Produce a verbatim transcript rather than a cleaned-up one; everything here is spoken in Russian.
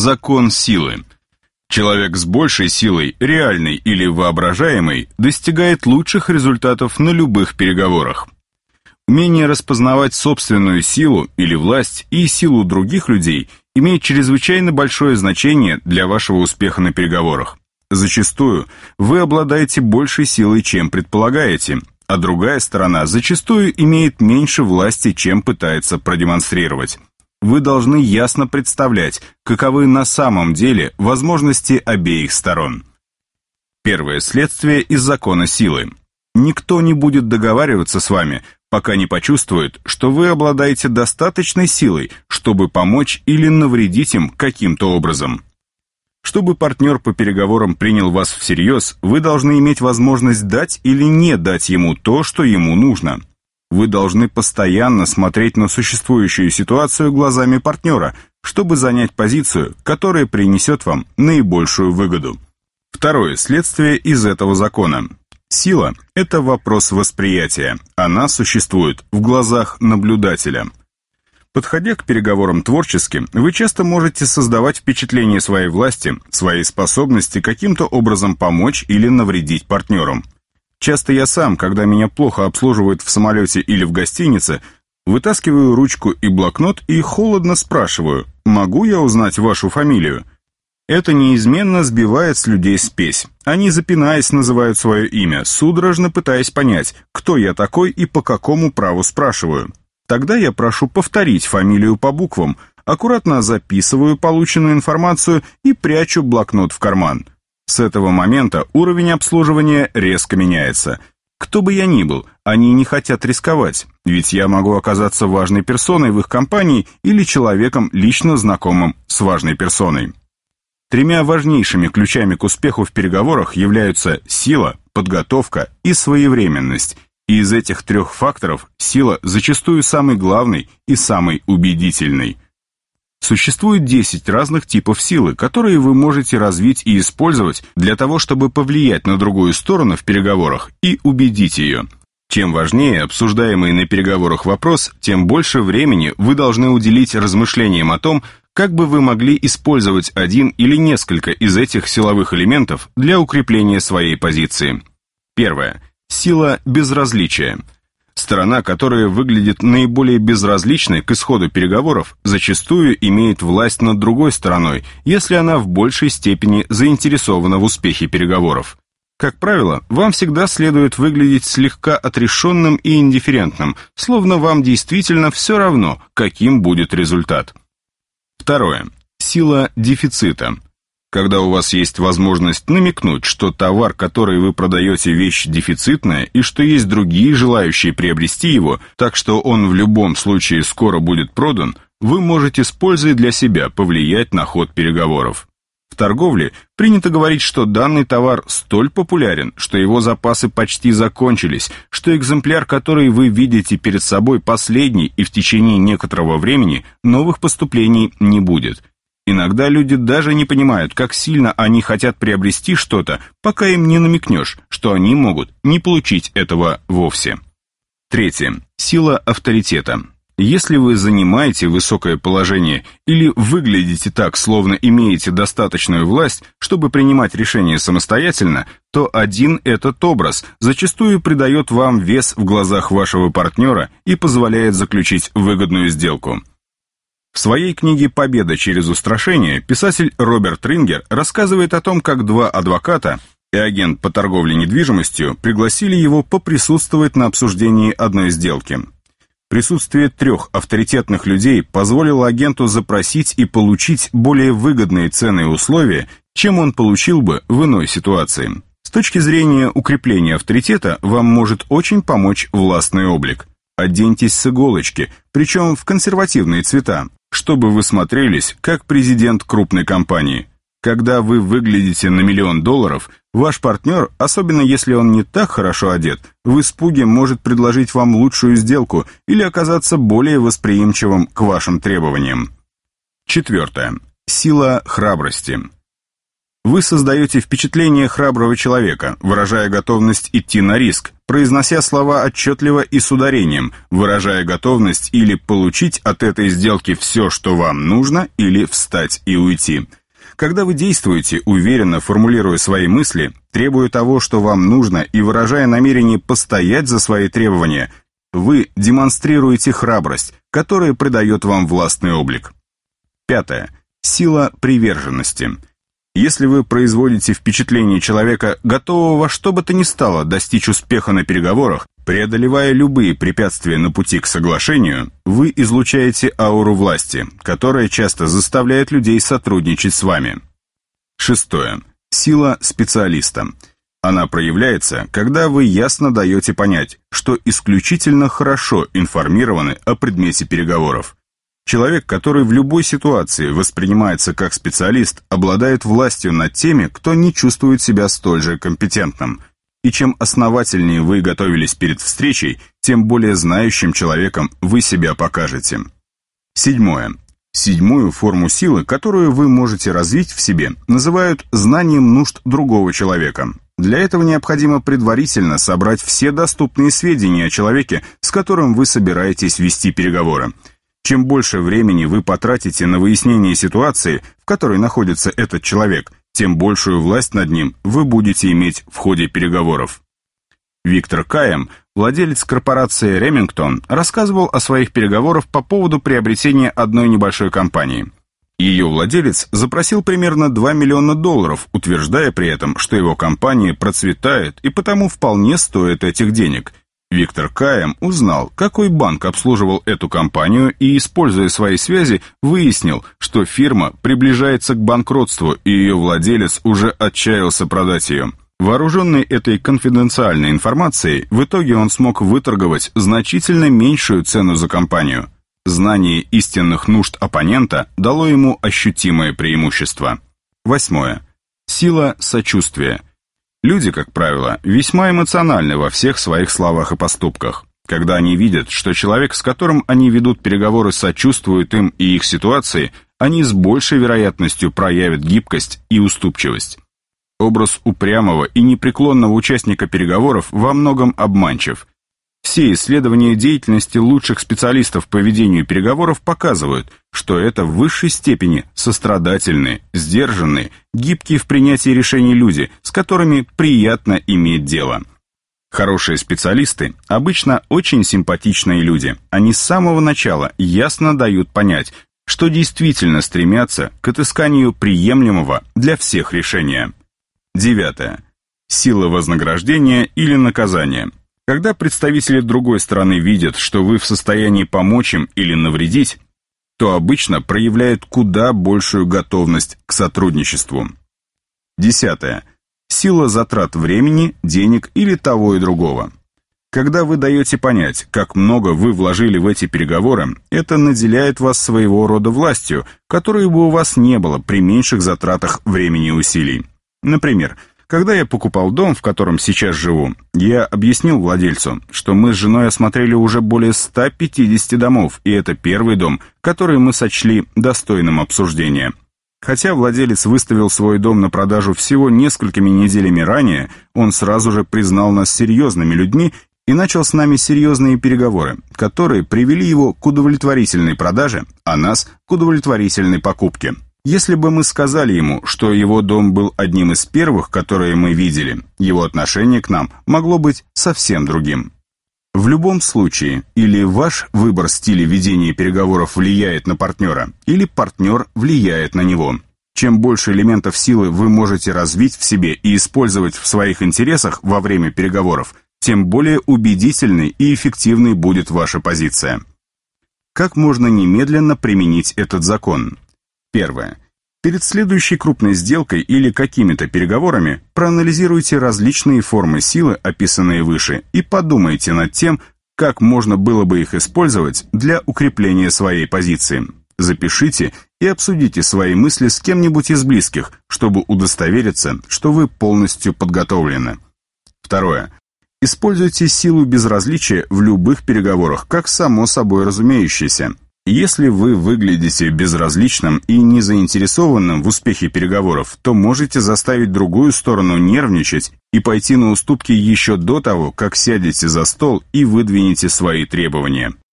Закон силы. Человек с большей силой, реальной или воображаемой, достигает лучших результатов на любых переговорах. Умение распознавать собственную силу или власть и силу других людей имеет чрезвычайно большое значение для вашего успеха на переговорах. Зачастую вы обладаете большей силой, чем предполагаете, а другая сторона зачастую имеет меньше власти, чем пытается продемонстрировать. Вы должны ясно представлять, каковы на самом деле возможности обеих сторон. Первое следствие из закона силы. Никто не будет договариваться с вами, пока не почувствует, что вы обладаете достаточной силой, чтобы помочь или навредить им каким-то образом. Чтобы партнер по переговорам принял вас всерьез, вы должны иметь возможность дать или не дать ему то, что ему нужно. Вы должны постоянно смотреть на существующую ситуацию глазами партнера, чтобы занять позицию, которая принесет вам наибольшую выгоду. Второе следствие из этого закона. Сила – это вопрос восприятия. Она существует в глазах наблюдателя. Подходя к переговорам творчески, вы часто можете создавать впечатление своей власти, своей способности каким-то образом помочь или навредить партнерам. Часто я сам, когда меня плохо обслуживают в самолете или в гостинице, вытаскиваю ручку и блокнот и холодно спрашиваю: «Могу я узнать вашу фамилию?» Это неизменно сбивает с людей спесь. Они, запинаясь, называют свое имя, судорожно пытаясь понять, кто я такой и по какому праву спрашиваю. Тогда я прошу повторить фамилию по буквам, аккуратно записываю полученную информацию и прячу блокнот в карман. С этого момента уровень обслуживания резко меняется. Кто бы я ни был, они не хотят рисковать, ведь я могу оказаться важной персоной в их компании или человеком, лично знакомым с важной персоной. Тремя важнейшими ключами к успеху в переговорах являются сила, подготовка и своевременность. И из этих трех факторов сила зачастую самый главный и самый убедительный. Существует десять разных типов силы, которые вы можете развить и использовать для того, чтобы повлиять на другую сторону в переговорах и убедить ее. Чем важнее обсуждаемый на переговорах вопрос, тем больше времени вы должны уделить размышлениям о том, как бы вы могли использовать один или несколько из этих силовых элементов для укрепления своей позиции. Первое. Сила безразличия. Сторона, которая выглядит наиболее безразличной к исходу переговоров, зачастую имеет власть над другой стороной, если она в большей степени заинтересована в успехе переговоров. Как правило, вам всегда следует выглядеть слегка отрешенным и индифферентным, словно вам действительно все равно, каким будет результат. Второе. Сила дефицита. Когда у вас есть возможность намекнуть, что товар, который вы продаете, вещь дефицитная, и что есть другие желающие приобрести его, так что он в любом случае скоро будет продан, вы можете с пользой для себя повлиять на ход переговоров. В торговле принято говорить, что данный товар столь популярен, что его запасы почти закончились, что экземпляр, который вы видите перед собой, последний, и в течение некоторого времени новых поступлений не будет. Иногда люди даже не понимают, как сильно они хотят приобрести что-то, пока им не намекнешь, что они могут не получить этого вовсе. Третье. Сила авторитета. Если вы занимаете высокое положение или выглядите так, словно имеете достаточную власть, чтобы принимать решения самостоятельно, то один этот образ зачастую придает вам вес в глазах вашего партнера и позволяет заключить выгодную сделку. В своей книге «Победа через устрашение» писатель Роберт Рингер рассказывает о том, как два адвоката и агент по торговле недвижимостью пригласили его поприсутствовать на обсуждении одной сделки. Присутствие трех авторитетных людей позволило агенту запросить и получить более выгодные цены и условия, чем он получил бы в иной ситуации. С точки зрения укрепления авторитета вам может очень помочь властный облик. Оденьтесь с иголочки, причем в консервативные цвета, чтобы вы смотрелись как президент крупной компании. Когда вы выглядите на миллион долларов, ваш партнер, особенно если он не так хорошо одет, в испуге может предложить вам лучшую сделку или оказаться более восприимчивым к вашим требованиям. Четвертое. Сила храбрости. Вы создаете впечатление храброго человека, выражая готовность идти на риск, произнося слова отчетливо и с ударением, выражая готовность или получить от этой сделки все, что вам нужно, или встать и уйти. Когда вы действуете, уверенно формулируя свои мысли, требуя того, что вам нужно, и выражая намерение постоять за свои требования, вы демонстрируете храбрость, которая придает вам властный облик. Пятое. Сила приверженности. Если вы производите впечатление человека, готового во что бы то ни стало достичь успеха на переговорах, преодолевая любые препятствия на пути к соглашению, вы излучаете ауру власти, которая часто заставляет людей сотрудничать с вами. Шестое. Сила специалиста. Она проявляется, когда вы ясно даете понять, что исключительно хорошо информированы о предмете переговоров. Человек, который в любой ситуации воспринимается как специалист, обладает властью над теми, кто не чувствует себя столь же компетентным. И чем основательнее вы готовились перед встречей, тем более знающим человеком вы себя покажете. Седьмое. Седьмую форму силы, которую вы можете развить в себе, называют знанием нужд другого человека. Для этого необходимо предварительно собрать все доступные сведения о человеке, с которым вы собираетесь вести переговоры. Чем больше времени вы потратите на выяснение ситуации, в которой находится этот человек, тем большую власть над ним вы будете иметь в ходе переговоров. Виктор Каем, владелец корпорации Ремингтон, рассказывал о своих переговорах по поводу приобретения одной небольшой компании. Ее владелец запросил примерно два миллиона долларов, утверждая при этом, что его компания процветает и потому вполне стоит этих денег. Виктор Каем узнал, какой банк обслуживал эту компанию, и, используя свои связи, выяснил, что фирма приближается к банкротству, и ее владелец уже отчаялся продать ее. Вооруженный этой конфиденциальной информацией, в итоге он смог выторговать значительно меньшую цену за компанию. Знание истинных нужд оппонента дало ему ощутимое преимущество. Восьмое. Сила сочувствия. Люди, как правило, весьма эмоциональны во всех своих словах и поступках. Когда они видят, что человек, с которым они ведут переговоры, сочувствует им и их ситуации, они с большей вероятностью проявят гибкость и уступчивость. Образ упрямого и непреклонного участника переговоров во многом обманчив. Все исследования деятельности лучших специалистов по ведению переговоров показывают, что это в высшей степени сострадательные, сдержанные, гибкие в принятии решений люди, с которыми приятно иметь дело. Хорошие специалисты обычно очень симпатичные люди. Они с самого начала ясно дают понять, что действительно стремятся к отысканию приемлемого для всех решения. Девятое. Сила вознаграждения или наказания. Когда представители другой стороны видят, что вы в состоянии помочь им или навредить, то обычно проявляют куда большую готовность к сотрудничеству. Десятое. Сила затрат времени, денег или того и другого. Когда вы даете понять, как много вы вложили в эти переговоры, это наделяет вас своего рода властью, которой бы у вас не было при меньших затратах времени и усилий. Например, когда я покупал дом, в котором сейчас живу, я объяснил владельцу, что мы с женой осмотрели уже более ста пятидесяти домов, и это первый дом, который мы сочли достойным обсуждения. Хотя владелец выставил свой дом на продажу всего несколькими неделями ранее, он сразу же признал нас серьезными людьми и начал с нами серьезные переговоры, которые привели его к удовлетворительной продаже, а нас к удовлетворительной покупке. Если бы мы сказали ему, что его дом был одним из первых, которые мы видели, его отношение к нам могло быть совсем другим. В любом случае, или ваш выбор стиля ведения переговоров влияет на партнера, или партнер влияет на него. Чем больше элементов силы вы можете развить в себе и использовать в своих интересах во время переговоров, тем более убедительной и эффективной будет ваша позиция. Как можно немедленно применить этот закон? Первое. Перед следующей крупной сделкой или какими-то переговорами проанализируйте различные формы силы, описанные выше, и подумайте над тем, как можно было бы их использовать для укрепления своей позиции. Запишите и обсудите свои мысли с кем-нибудь из близких, чтобы удостовериться, что вы полностью подготовлены. Второе. Используйте силу безразличия в любых переговорах, как само собой разумеющееся. Если вы выглядите безразличным и незаинтересованным в успехе переговоров, то можете заставить другую сторону нервничать и пойти на уступки еще до того, как сядете за стол и выдвинете свои требования.